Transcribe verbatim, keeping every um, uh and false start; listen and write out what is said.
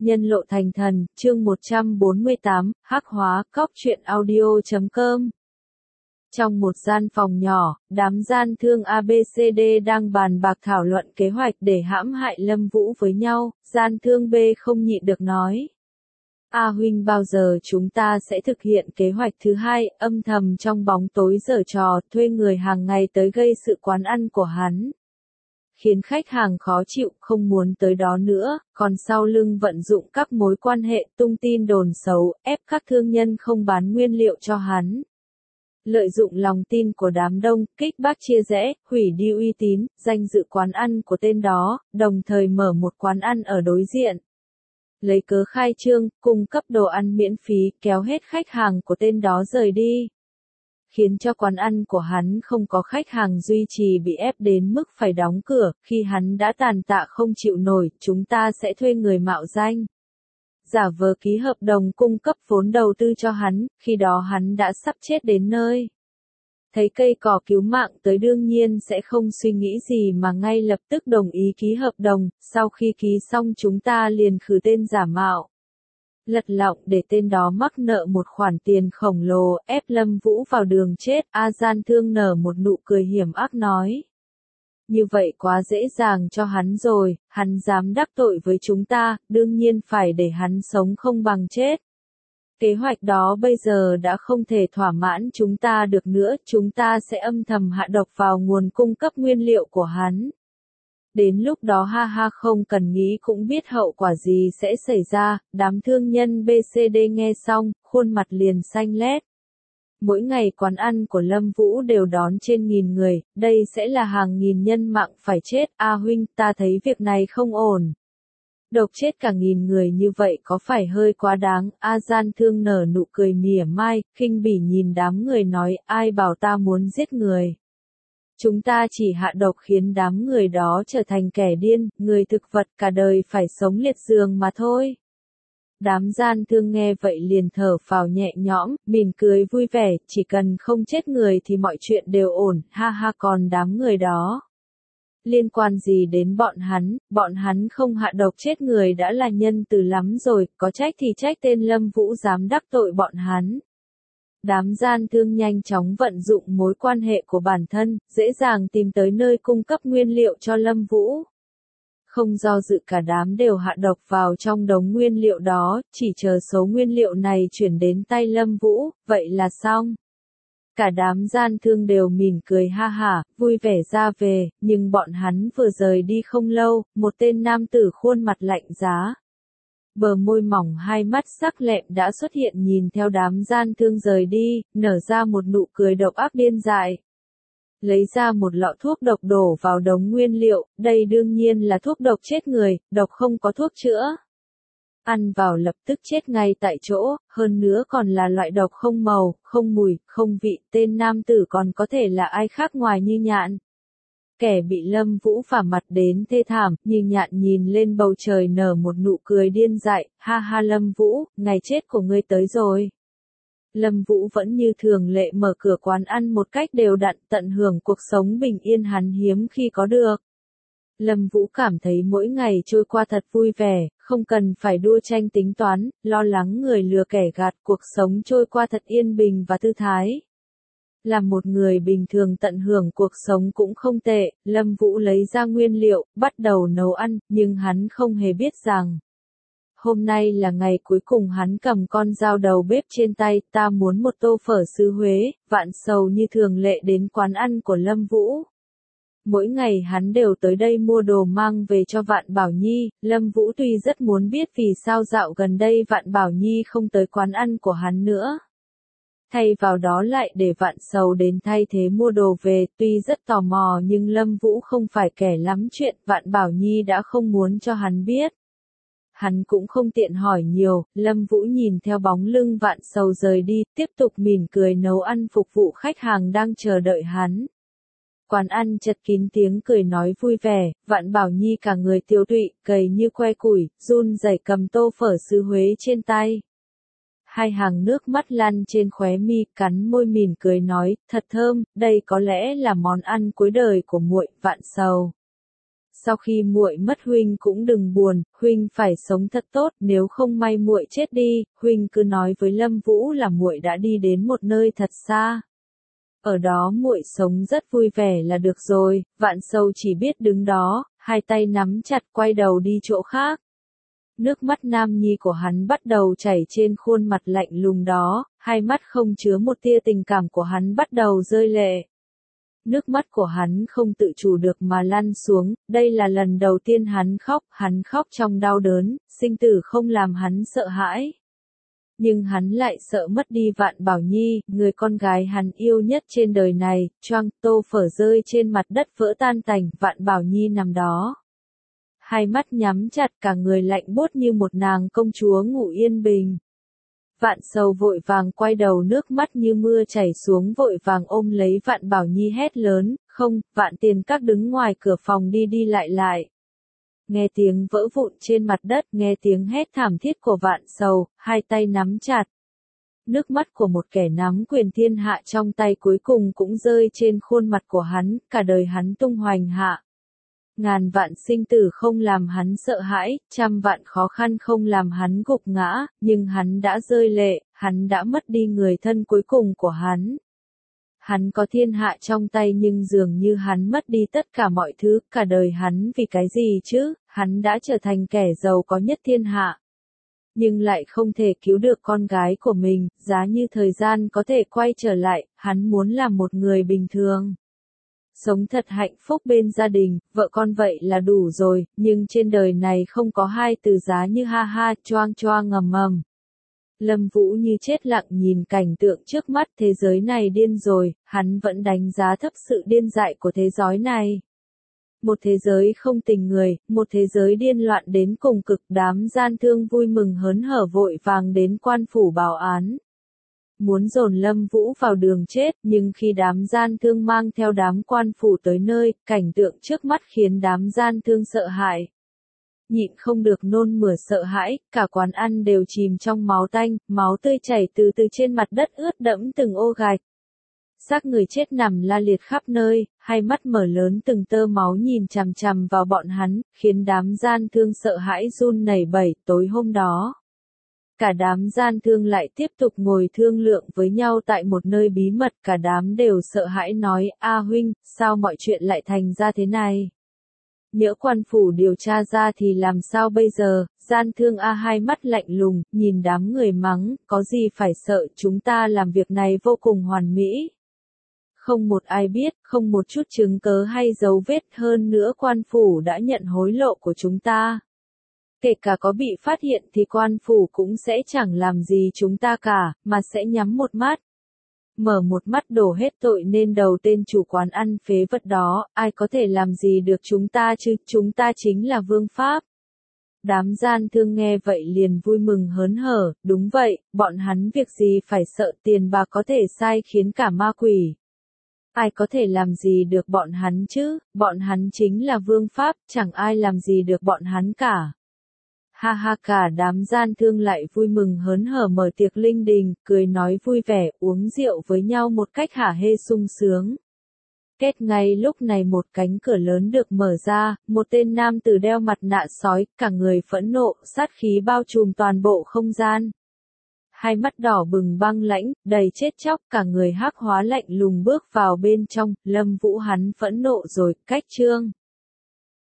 Nhân lộ thành thần, chương một trăm bốn mươi tám, hắc hóa, cóc truyện audio chấm com. Trong một gian phòng nhỏ, đám gian thương a bê xê đê đang bàn bạc thảo luận kế hoạch để hãm hại Lâm Vũ với nhau, gian thương B không nhịn được nói. A huynh, bao giờ chúng ta sẽ thực hiện kế hoạch thứ hai, âm thầm trong bóng tối giở trò, thuê người hàng ngày tới gây sự quán ăn của hắn, khiến khách hàng khó chịu, không muốn tới đó nữa, còn sau lưng vận dụng các mối quan hệ, tung tin đồn xấu, ép các thương nhân không bán nguyên liệu cho hắn. Lợi dụng lòng tin của đám đông, kích bác chia rẽ, hủy đi uy tín, danh dự quán ăn của tên đó, đồng thời mở một quán ăn ở đối diện. Lấy cớ khai trương, cung cấp đồ ăn miễn phí, kéo hết khách hàng của tên đó rời đi, khiến cho quán ăn của hắn không có khách hàng duy trì, bị ép đến mức phải đóng cửa. Khi hắn đã tàn tạ không chịu nổi, chúng ta sẽ thuê người mạo danh, giả vờ ký hợp đồng cung cấp vốn đầu tư cho hắn, khi đó hắn đã sắp chết đến nơi. Thấy cây cỏ cứu mạng tới đương nhiên sẽ không suy nghĩ gì mà ngay lập tức đồng ý ký hợp đồng, sau khi ký xong chúng ta liền khử tên giả mạo, lật lọng để tên đó mắc nợ một khoản tiền khổng lồ, ép Lâm Vũ vào đường chết. A gian thương nở một nụ cười hiểm ác nói. Như vậy quá dễ dàng cho hắn rồi, hắn dám đắc tội với chúng ta, đương nhiên phải để hắn sống không bằng chết. Kế hoạch đó bây giờ đã không thể thỏa mãn chúng ta được nữa, chúng ta sẽ âm thầm hạ độc vào nguồn cung cấp nguyên liệu của hắn. Đến lúc đó ha ha, không cần nghĩ cũng biết hậu quả gì sẽ xảy ra. Đám thương nhân bê xê đê nghe xong, khuôn mặt liền xanh lét. Mỗi ngày quán ăn của Lâm Vũ đều đón trên nghìn người, đây sẽ là hàng nghìn nhân mạng phải chết. A huynh, ta thấy việc này không ổn. Độc chết cả nghìn người như vậy có phải hơi quá đáng? A gian thương nở nụ cười mỉa mai, khinh bỉ nhìn đám người nói, ai bảo ta muốn giết người. Chúng ta chỉ hạ độc khiến đám người đó trở thành kẻ điên, người thực vật cả đời phải sống liệt giường mà thôi. Đám gian thương nghe vậy liền thở phào nhẹ nhõm, mỉm cười vui vẻ, chỉ cần không chết người thì mọi chuyện đều ổn, ha ha. Còn đám người đó, liên quan gì đến bọn hắn, bọn hắn không hạ độc chết người đã là nhân từ lắm rồi, có trách thì trách tên Lâm Vũ dám đắc tội bọn hắn. Đám gian thương nhanh chóng vận dụng mối quan hệ của bản thân, dễ dàng tìm tới nơi cung cấp nguyên liệu cho Lâm Vũ. Không do dự cả đám đều hạ độc vào trong đống nguyên liệu đó, chỉ chờ số nguyên liệu này chuyển đến tay Lâm Vũ, vậy là xong. Cả đám gian thương đều mỉm cười ha hả, vui vẻ ra về, nhưng bọn hắn vừa rời đi không lâu, một tên nam tử khuôn mặt lạnh giá, bờ môi mỏng hai mắt sắc lẹm đã xuất hiện, nhìn theo đám gian thương rời đi, nở ra một nụ cười độc ác điên dại. Lấy ra một lọ thuốc độc đổ vào đống nguyên liệu, đây đương nhiên là thuốc độc chết người, độc không có thuốc chữa. Ăn vào lập tức chết ngay tại chỗ, hơn nữa còn là loại độc không màu, không mùi, không vị. Tên nam tử còn có thể là ai khác ngoài Như Nhạn. Kẻ bị Lâm Vũ phả mặt đến thê thảm, Như Nhạn nhìn lên bầu trời nở một nụ cười điên dại, ha ha Lâm Vũ, ngày chết của ngươi tới rồi. Lâm Vũ vẫn như thường lệ mở cửa quán ăn một cách đều đặn, tận hưởng cuộc sống bình yên hắn hiếm khi có được. Lâm Vũ cảm thấy mỗi ngày trôi qua thật vui vẻ, không cần phải đua tranh tính toán, lo lắng người lừa kẻ gạt, cuộc sống trôi qua thật yên bình và thư thái. Là một người bình thường tận hưởng cuộc sống cũng không tệ. Lâm Vũ lấy ra nguyên liệu, bắt đầu nấu ăn, nhưng hắn không hề biết rằng hôm nay là ngày cuối cùng. Hắn cầm con dao đầu bếp trên tay, ta muốn một tô phở sứ Huế. Vạn Sầu như thường lệ đến quán ăn của Lâm Vũ. Mỗi ngày hắn đều tới đây mua đồ mang về cho Vạn Bảo Nhi. Lâm Vũ tuy rất muốn biết vì sao dạo gần đây Vạn Bảo Nhi không tới quán ăn của hắn nữa, thay vào đó lại để Vạn Sầu đến thay thế mua đồ về. Tuy rất tò mò nhưng Lâm Vũ không phải kẻ lắm chuyện, Vạn Bảo Nhi đã không muốn cho hắn biết. Hắn cũng không tiện hỏi nhiều. Lâm Vũ nhìn theo bóng lưng Vạn Sầu rời đi, tiếp tục mỉm cười nấu ăn phục vụ khách hàng đang chờ đợi hắn. Quán ăn chật kín tiếng cười nói vui vẻ, Vạn Bảo Nhi cả người tiêu tụy, gầy như que củi, run rẩy cầm tô phở sứ Huế trên tay. Hai hàng nước mắt lăn trên khóe mi, cắn môi mỉm cười nói, thật thơm, đây có lẽ là món ăn cuối đời của muội. Vạn Sầu sau khi muội mất huynh cũng đừng buồn, huynh phải sống thật tốt, nếu không may muội chết đi, huynh cứ nói với Lâm Vũ là muội đã đi đến một nơi thật xa. Ở đó muội sống rất vui vẻ là được rồi. Vạn Sầu chỉ biết đứng đó, hai tay nắm chặt quay đầu đi chỗ khác. Nước mắt nam nhi của hắn bắt đầu chảy trên khuôn mặt lạnh lùng đó, hai mắt không chứa một tia tình cảm của hắn bắt đầu rơi lệ. Nước mắt của hắn không tự chủ được mà lăn xuống, đây là lần đầu tiên hắn khóc, hắn khóc trong đau đớn, sinh tử không làm hắn sợ hãi. Nhưng hắn lại sợ mất đi Vạn Bảo Nhi, người con gái hắn yêu nhất trên đời này, choang, tô phở rơi trên mặt đất vỡ tan tành, Vạn Bảo Nhi nằm đó. Hai mắt nhắm chặt cả người lạnh buốt như một nàng công chúa ngủ yên bình. Vạn Sầu vội vàng quay đầu nước mắt như mưa chảy xuống vội vàng ôm lấy Vạn Bảo Nhi hét lớn, không, Vạn Tiền Các đứng ngoài cửa phòng đi đi lại lại. Nghe tiếng vỡ vụn trên mặt đất, nghe tiếng hét thảm thiết của Vạn Sầu, hai tay nắm chặt. Nước mắt của một kẻ nắm quyền thiên hạ trong tay cuối cùng cũng rơi trên khuôn mặt của hắn, cả đời hắn tung hoành hạ. Ngàn vạn sinh tử không làm hắn sợ hãi, trăm vạn khó khăn không làm hắn gục ngã, nhưng hắn đã rơi lệ, hắn đã mất đi người thân cuối cùng của hắn. Hắn có thiên hạ trong tay nhưng dường như hắn mất đi tất cả mọi thứ, cả đời hắn vì cái gì chứ, hắn đã trở thành kẻ giàu có nhất thiên hạ. Nhưng lại không thể cứu được con gái của mình, giá như thời gian có thể quay trở lại, hắn muốn làm một người bình thường. Sống thật hạnh phúc bên gia đình, vợ con vậy là đủ rồi, nhưng trên đời này không có hai từ giá như ha ha, choang choang ngầm ngầm. Lâm Vũ như chết lặng nhìn cảnh tượng trước mắt, thế giới này điên rồi, hắn vẫn đánh giá thấp sự điên dại của thế giới này. Một thế giới không tình người, một thế giới điên loạn đến cùng cực, đám gian thương vui mừng hớn hở vội vàng đến quan phủ báo án. Muốn dồn Lâm Vũ vào đường chết, nhưng khi đám gian thương mang theo đám quan phủ tới nơi, cảnh tượng trước mắt khiến đám gian thương sợ hãi. Nhịn không được nôn mửa sợ hãi, cả quán ăn đều chìm trong máu tanh, máu tươi chảy từ từ trên mặt đất ướt đẫm từng ô gạch. Xác người chết nằm la liệt khắp nơi, hai mắt mở lớn từng tơ máu nhìn chằm chằm vào bọn hắn, khiến đám gian thương sợ hãi run nảy bẩy. Tối hôm đó, cả đám gian thương lại tiếp tục ngồi thương lượng với nhau tại một nơi bí mật, cả đám đều sợ hãi nói, A huynh, sao mọi chuyện lại thành ra thế này? Nếu quan phủ điều tra ra thì làm sao bây giờ? Gian thương A hai mắt lạnh lùng, nhìn đám người mắng, có gì phải sợ, chúng ta làm việc này vô cùng hoàn mỹ. Không một ai biết, không một chút chứng cớ hay dấu vết, hơn nữa quan phủ đã nhận hối lộ của chúng ta. Kể cả có bị phát hiện thì quan phủ cũng sẽ chẳng làm gì chúng ta cả, mà sẽ nhắm một mắt. Mở một mắt đổ hết tội nên đầu tên chủ quán ăn phế vật đó, ai có thể làm gì được chúng ta chứ, chúng ta chính là vương pháp. Đám gian thương nghe vậy liền vui mừng hớn hở, đúng vậy, bọn hắn việc gì phải sợ, tiền bạc có thể sai khiến cả ma quỷ. Ai có thể làm gì được bọn hắn chứ, bọn hắn chính là vương pháp, chẳng ai làm gì được bọn hắn cả. Ha ha, cả đám gian thương lại vui mừng hớn hở mở tiệc linh đình, cười nói vui vẻ, uống rượu với nhau một cách hả hê sung sướng. Kết ngay lúc này một cánh cửa lớn được mở ra, một tên nam tử đeo mặt nạ sói, cả người phẫn nộ, sát khí bao trùm toàn bộ không gian. Hai mắt đỏ bừng băng lãnh, đầy chết chóc, cả người hắc hóa lạnh lùng bước vào bên trong, Lâm Vũ hắn phẫn nộ rồi, cách trương.